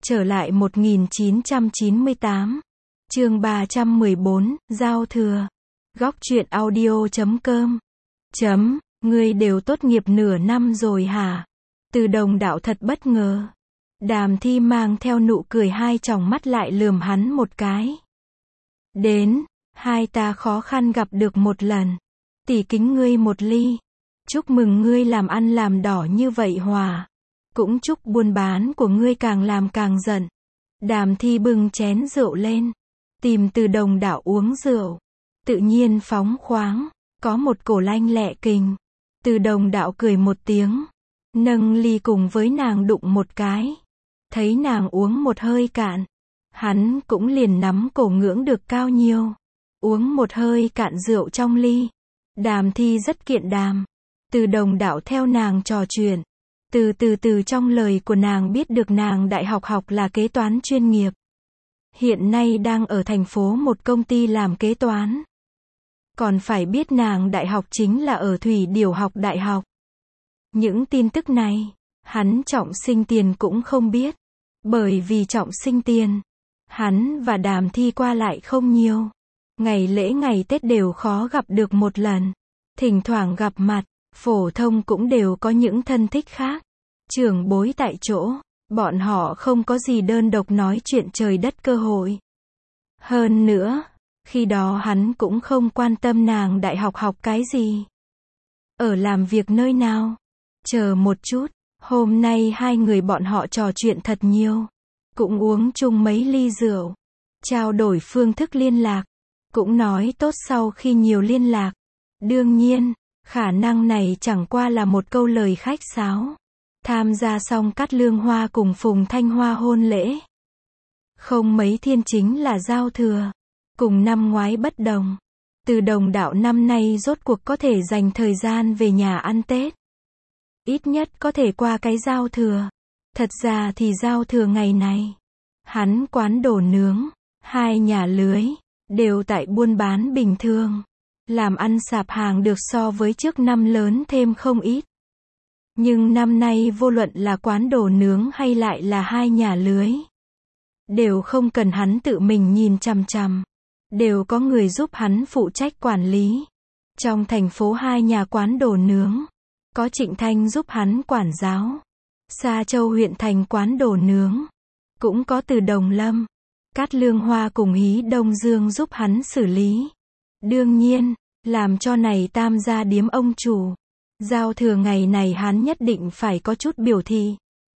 Trở lại 1998. Chương 314, Giao thừa. Góc truyện audio.com. Ngươi đều tốt nghiệp nửa năm rồi hả? Từ Đồng Đạo thật bất ngờ. Đàm Thi mang theo nụ cười, hai tròng mắt lại lườm hắn một cái. Đến, hai ta khó khăn gặp được một lần. Tỷ kính ngươi một ly. Chúc mừng ngươi làm ăn làm đỏ như vậy hòa. Cũng chúc buôn bán của ngươi càng làm càng giận. Đàm Thi bưng chén rượu lên, tìm Từ Đồng Đạo uống rượu. Tự nhiên phóng khoáng, có một cổ lanh lẹ kình. Từ Đồng Đạo cười một tiếng, nâng ly cùng với nàng đụng một cái. Thấy nàng uống một hơi cạn, hắn cũng liền nắm cổ ngưỡng được cao nhiêu. Uống một hơi cạn rượu trong ly. Đàm Thi rất kiện đàm. Từ Đồng Đạo theo nàng trò chuyện. Từ trong lời của nàng biết được nàng đại học học là kế toán chuyên nghiệp. Hiện nay đang ở thành phố một công ty làm kế toán. Còn phải biết nàng đại học chính là ở Thủy Điểu học đại học. Những tin tức này, hắn Trọng Sinh Tiền cũng không biết. Bởi vì Trọng Sinh Tiền, hắn và Đàm Thi qua lại không nhiều. Ngày lễ ngày Tết đều khó gặp được một lần. Thỉnh thoảng gặp mặt, phổ thông cũng đều có những thân thích khác. Trưởng bối tại chỗ, bọn họ không có gì đơn độc nói chuyện trời đất cơ hội. Hơn nữa, khi đó hắn cũng không quan tâm nàng đại học học cái gì. Ở làm việc nơi nào. Chờ một chút, hôm nay hai người bọn họ trò chuyện thật nhiều. Cũng uống chung mấy ly rượu. Trao đổi phương thức liên lạc. Cũng nói tốt sau khi nhiều liên lạc. Đương nhiên, khả năng này chẳng qua là một câu lời khách sáo. Tham gia xong Cát Lương Hoa cùng Phùng Thanh Hoa hôn lễ. Không mấy thiên chính là giao thừa. Cùng năm ngoái bất đồng. Từ Đồng Đạo năm nay rốt cuộc có thể dành thời gian về nhà ăn Tết. Ít nhất có thể qua cái giao thừa. Thật ra thì giao thừa ngày này, hắn quán đồ nướng, hai nhà lưới, đều tại buôn bán bình thường. Làm ăn sạp hàng được so với trước năm lớn thêm không ít. Nhưng năm nay vô luận là quán đồ nướng hay lại là hai nhà lưới, đều không cần hắn tự mình nhìn chằm chằm. Đều có người giúp hắn phụ trách quản lý. Trong thành phố hai nhà quán đồ nướng, có Trịnh Thanh giúp hắn quản giáo. Sa Châu huyện thành quán đồ nướng, cũng có Từ Đồng Lâm, Cát Lương Hoa cùng Hí Đông Dương giúp hắn xử lý. Đương nhiên, làm cho này tam gia điếm ông chủ. Giao thừa ngày này hắn nhất định phải có chút biểu thị.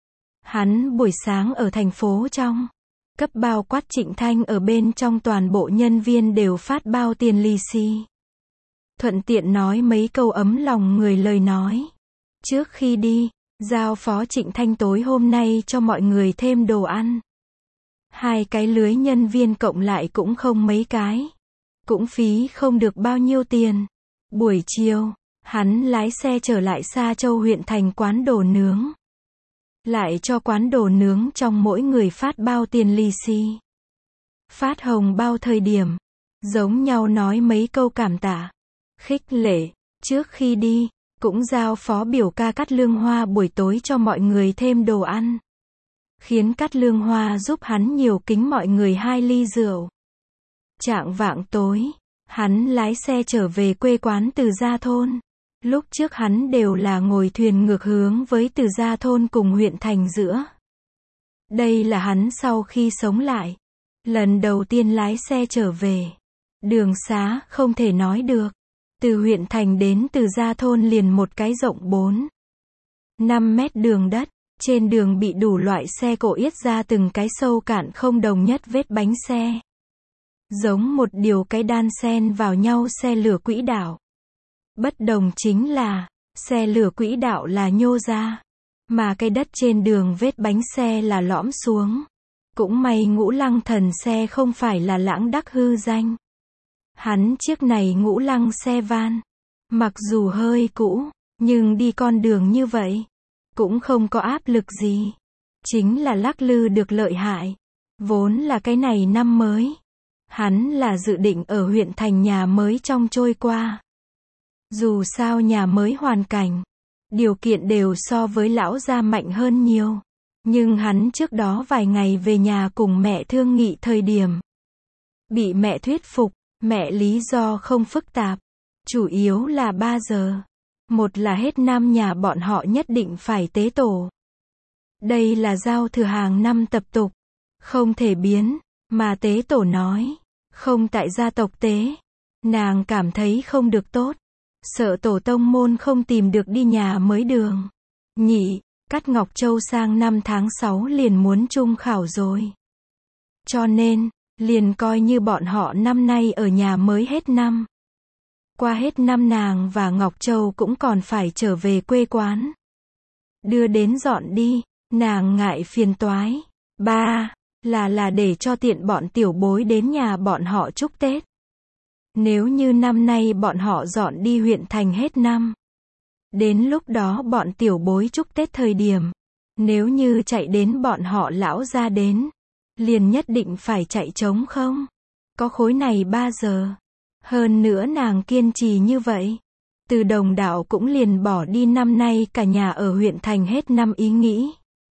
Hắn buổi sáng ở thành phố trong, cấp bao quát Trịnh Thanh ở bên trong toàn bộ nhân viên đều phát bao tiền lì xì. Thuận tiện nói mấy câu ấm lòng người lời nói. Trước khi đi, giao phó Trịnh Thanh tối hôm nay cho mọi người thêm đồ ăn. Hai cái lưới nhân viên cộng lại cũng không mấy cái. Cũng phí không được bao nhiêu tiền. Buổi chiều, hắn lái xe trở lại Sa Châu huyện thành quán đồ nướng. Lại cho quán đồ nướng trong mỗi người phát bao tiền lì xì. Phát hồng bao thời điểm, giống nhau nói mấy câu cảm tạ, khích lệ. Trước khi đi, cũng giao phó biểu ca Cát Lương Hoa buổi tối cho mọi người thêm đồ ăn. Khiến Cát Lương Hoa giúp hắn nhiều kính mọi người 2 ly rượu. Chạng vạng tối, hắn lái xe trở về quê quán Từ Gia Thôn. Lúc trước hắn đều là ngồi thuyền ngược hướng với Từ Gia Thôn cùng huyện thành giữa. Đây là hắn sau khi sống lại, lần đầu tiên lái xe trở về. Đường xá không thể nói được. Từ huyện thành đến Từ Gia Thôn liền một cái rộng 4-5 mét đường đất. Trên đường bị đủ loại xe cộ yết ra từng cái sâu cạn không đồng nhất vết bánh xe. Giống một điều cái đan xen vào nhau xe lửa quỹ đạo. Bất đồng chính là, xe lửa quỹ đạo là nhô ra, mà cái đất trên đường vết bánh xe là lõm xuống. Cũng may Ngũ Lăng Thần xe không phải là lãng đắc hư danh. Hắn chiếc này Ngũ Lăng xe van, mặc dù hơi cũ, nhưng đi con đường như vậy, cũng không có áp lực gì. Chính là lắc lư được lợi hại. Vốn là cái này năm mới, hắn là dự định ở huyện thành nhà mới trong trôi qua. Dù sao nhà mới hoàn cảnh, điều kiện đều so với lão gia mạnh hơn nhiều. Nhưng hắn trước đó vài ngày về nhà cùng mẹ thương nghị thời điểm. Bị mẹ thuyết phục, mẹ lý do không phức tạp. Chủ yếu là 3 giờ. Một là hết năm nhà bọn họ nhất định phải tế tổ. Đây là giao thừa hàng năm tập tục. Không thể biến, mà tế tổ nói. Không tại gia tộc tế. Nàng cảm thấy không được tốt. Sợ tổ tông môn không tìm được đi nhà mới đường. Nhị, Cát Ngọc Châu sang năm tháng 6 liền muốn trung khảo rồi. Cho nên, liền coi như bọn họ năm nay ở nhà mới hết năm. Qua hết năm nàng và Ngọc Châu cũng còn phải trở về quê quán. Đưa đến dọn đi, nàng ngại phiền toái. Ba, là để cho tiện bọn tiểu bối đến nhà bọn họ chúc Tết. Nếu như năm nay bọn họ dọn đi huyện thành hết năm. Đến lúc đó bọn tiểu bối chúc Tết thời điểm. Nếu như chạy đến bọn họ lão ra đến. Liền nhất định phải chạy trống không? Có khối này 3 giờ. Hơn nữa nàng kiên trì như vậy. Từ Đồng Đạo cũng liền bỏ đi năm nay cả nhà ở huyện thành hết năm ý nghĩ.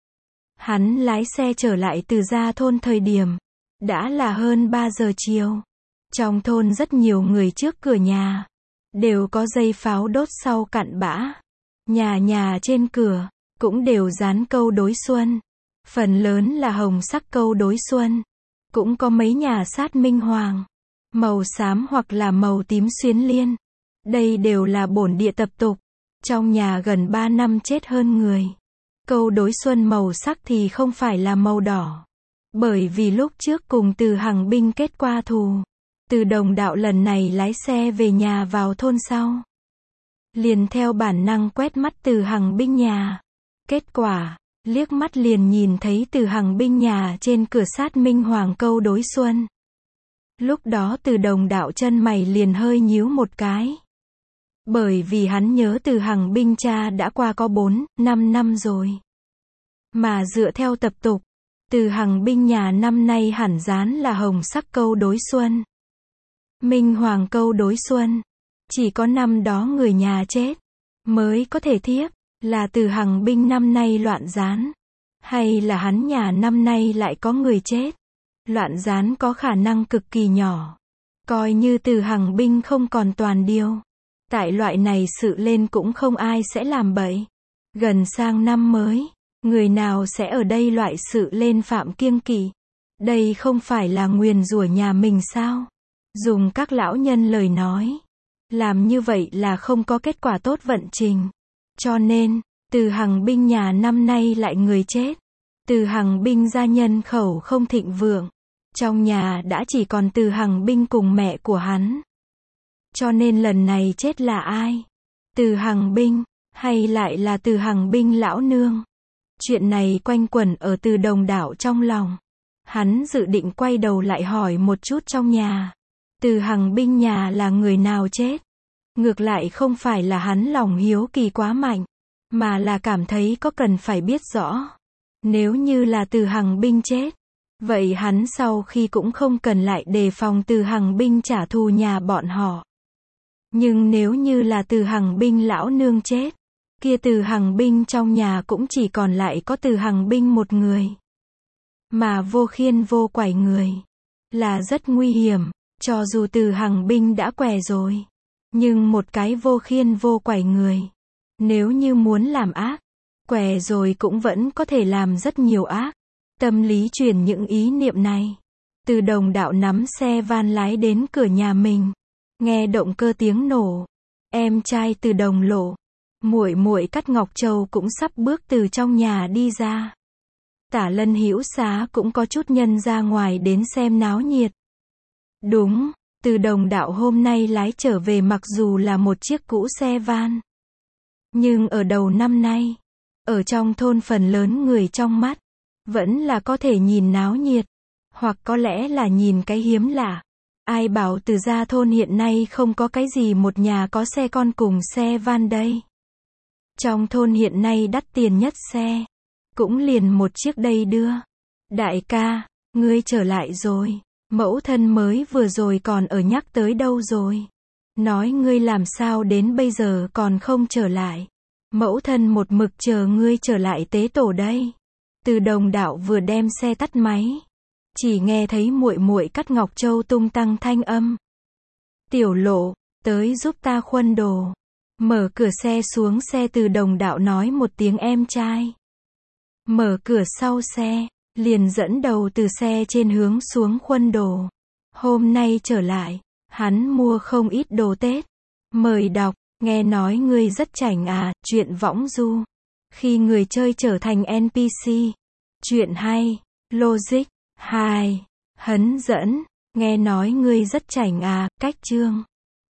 Hắn lái xe trở lại từ gia thôn thời điểm. Đã là hơn 3 giờ chiều. Trong thôn rất nhiều người trước cửa nhà. Đều có dây pháo đốt sau cặn bã. Nhà trên cửa. Cũng đều dán câu đối xuân. Phần lớn là hồng sắc câu đối xuân. Cũng có mấy nhà sát minh hoàng. Màu xám hoặc là màu tím xuyến liên. Đây đều là bổn địa tập tục. Trong nhà gần 3 năm chết hơn người. Câu đối xuân màu sắc thì không phải là màu đỏ. Bởi vì lúc trước cùng Từ Hằng binh kết qua thù. Từ Đồng Đạo lần này lái xe về nhà vào thôn sau. Liền theo bản năng quét mắt Từ Hằng binh nhà. Kết quả, liếc mắt liền nhìn thấy Từ Hằng binh nhà trên cửa sát minh hoàng câu đối xuân. Lúc đó Từ Đồng Đạo chân mày liền hơi nhíu một cái. Bởi vì hắn nhớ Từ Hằng binh cha đã qua có 4-5 năm rồi. Mà dựa theo tập tục, Từ Hằng binh nhà năm nay hẳn dán là hồng sắc câu đối xuân. Minh hoàng câu đối xuân. Chỉ có năm đó người nhà chết mới có thể thiếp. Là Từ Hằng binh năm nay loạn gián. Hay là hắn nhà năm nay lại có người chết. Loạn gián có khả năng cực kỳ nhỏ. Coi như Từ Hằng binh không còn toàn điều. Tại loại này sự lên cũng không ai sẽ làm bậy. Gần sang năm mới. Người nào sẽ ở đây loại sự lên phạm kiêng kỵ. Đây không phải là nguyền rủa nhà mình sao? Dùng các lão nhân lời nói. Làm như vậy là không có kết quả tốt vận trình. Cho nên, Từ Hằng binh nhà năm nay lại người chết. Từ Hằng binh gia nhân khẩu không thịnh vượng. Trong nhà đã chỉ còn Từ Hằng binh cùng mẹ của hắn. Cho nên lần này chết là ai? Từ Hằng binh, hay lại là Từ Hằng binh lão nương? Chuyện này quanh quẩn ở Từ Đồng Đạo trong lòng. Hắn dự định quay đầu lại hỏi một chút trong nhà. Từ Hằng binh nhà là người nào chết? Ngược lại không phải là hắn lòng hiếu kỳ quá mạnh, mà là cảm thấy có cần phải biết rõ. Nếu như là Từ Hằng binh chết, vậy hắn sau khi cũng không cần lại đề phòng Từ Hằng binh trả thù nhà bọn họ. Nhưng nếu như là Từ Hằng binh lão nương chết, kia Từ Hằng binh trong nhà cũng chỉ còn lại có Từ Hằng binh một người. Mà vô khiên vô quải người. Là rất nguy hiểm, cho dù Từ Hằng binh đã què rồi. Nhưng một cái vô khiên vô quải người. Nếu như muốn làm ác, què rồi cũng vẫn có thể làm rất nhiều ác. Tâm lý truyền những ý niệm này. Từ Đồng Đạo nắm xe van lái đến cửa nhà mình. Nghe động cơ tiếng nổ. Em trai Từ Đồng Lộ. Muội muội Cát Ngọc Châu cũng sắp bước từ trong nhà đi ra. Tả Lân Hữu Xá cũng có chút nhân ra ngoài đến xem náo nhiệt. Đúng, Từ Đồng Đạo hôm nay lái trở về mặc dù là một chiếc cũ xe van. Nhưng ở đầu năm nay, ở trong thôn phần lớn người trong mắt, vẫn là có thể nhìn náo nhiệt. Hoặc có lẽ là nhìn cái hiếm lạ. Ai bảo Từ gia thôn hiện nay không có cái gì một nhà có xe con cùng xe van đây. Trong thôn hiện nay đắt tiền nhất xe. Cũng liền một chiếc đây đưa. Đại ca, ngươi trở lại rồi. Mẫu thân mới vừa rồi còn ở nhắc tới đâu rồi. Nói ngươi làm sao đến bây giờ còn không trở lại. Mẫu thân một mực chờ ngươi trở lại tế tổ đây. Từ Đồng Đạo vừa đem xe tắt máy, chỉ nghe thấy muội muội Cắt Ngọc Châu tung tăng thanh âm. Tiểu Lộ, tới giúp ta khuân đồ. Mở cửa xe xuống xe, Từ Đồng Đạo nói một tiếng em trai. Mở cửa sau xe, liền dẫn đầu từ xe trên hướng xuống khuân đồ. Hôm nay trở lại, hắn mua không ít đồ Tết. Mời đọc, nghe nói ngươi rất chảnh à, truyện võng du. Khi người chơi trở thành NPC. Chuyện hay, logic, hài, hấn dẫn, nghe nói ngươi rất chảnh à, cách chương.